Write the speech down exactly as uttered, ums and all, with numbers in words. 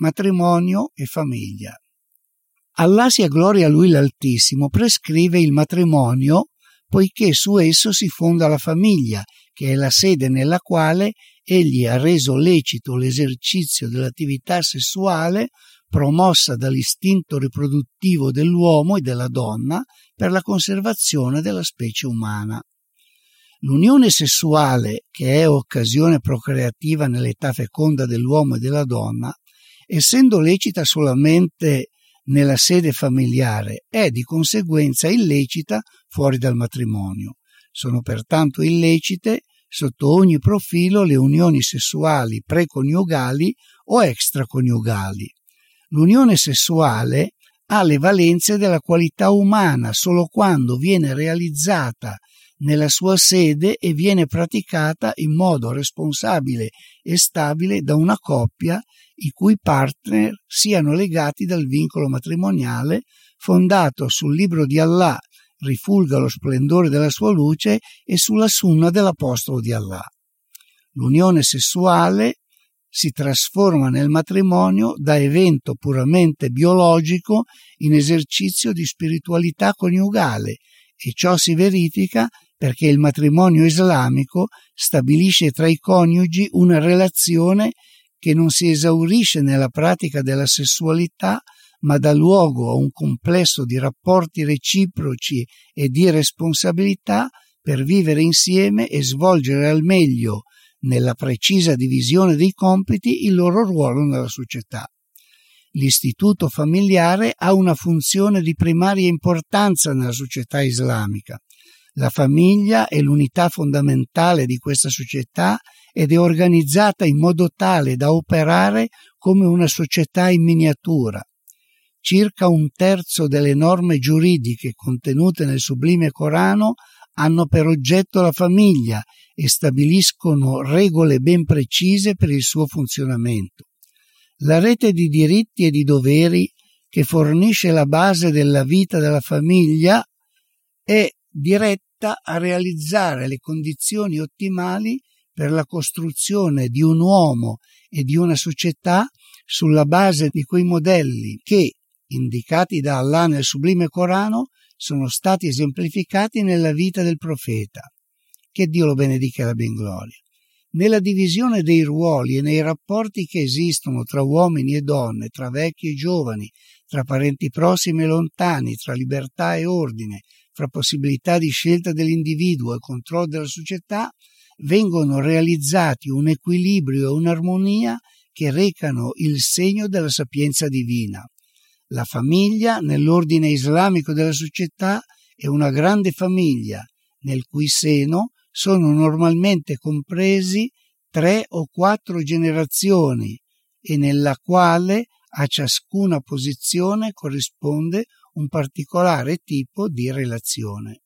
matrimonio e famiglia. Allah, sia gloria a Lui l'Altissimo, prescrive il matrimonio poiché su esso si fonda la famiglia, che è la sede nella quale Egli ha reso lecito l'esercizio dell'attività sessuale promossa dall'istinto riproduttivo dell'uomo e della donna per la conservazione della specie umana. L'unione sessuale, che è occasione procreativa nell'età feconda dell'uomo e della donna, essendo lecita solamente nella sede familiare, è di conseguenza illecita fuori dal matrimonio. Sono pertanto illecite sotto ogni profilo le unioni sessuali preconiugali o extraconiugali. L'unione sessuale ha le valenze della qualità umana solo quando viene realizzata nella sua sede e viene praticata in modo responsabile e stabile da una coppia i cui partner siano legati dal vincolo matrimoniale fondato sul libro di Allah, rifulga lo splendore della sua luce, e sulla sunna dell'apostolo di Allah. L'unione sessuale si trasforma nel matrimonio da evento puramente biologico in esercizio di spiritualità coniugale, e ciò si verifica perché il matrimonio islamico stabilisce tra i coniugi una relazione che non si esaurisce nella pratica della sessualità, ma dà luogo a un complesso di rapporti reciproci e di responsabilità per vivere insieme e svolgere al meglio, nella precisa divisione dei compiti, il loro ruolo nella società. L'istituto familiare ha una funzione di primaria importanza nella società islamica. La famiglia è l'unità fondamentale di questa società ed è organizzata in modo tale da operare come una società in miniatura. Circa un terzo delle norme giuridiche contenute nel Sublime Corano hanno per oggetto la famiglia e stabiliscono regole ben precise per il suo funzionamento. La rete di diritti e di doveri che fornisce la base della vita della famiglia è diretta a realizzare le condizioni ottimali per la costruzione di un uomo e di una società sulla base di quei modelli che, indicati da Allah nel Sublime Corano, sono stati esemplificati nella vita del profeta. Che Dio lo benedica e la ben gloria. Nella divisione dei ruoli e nei rapporti che esistono tra uomini e donne, tra vecchi e giovani, tra parenti prossimi e lontani, tra libertà e ordine, fra possibilità di scelta dell'individuo e controllo della società, vengono realizzati un equilibrio e un'armonia che recano il segno della sapienza divina. La famiglia, nell'ordine islamico della società, è una grande famiglia, nel cui seno sono normalmente compresi tre o quattro generazioni e nella quale a ciascuna posizione corrisponde un particolare tipo di relazione.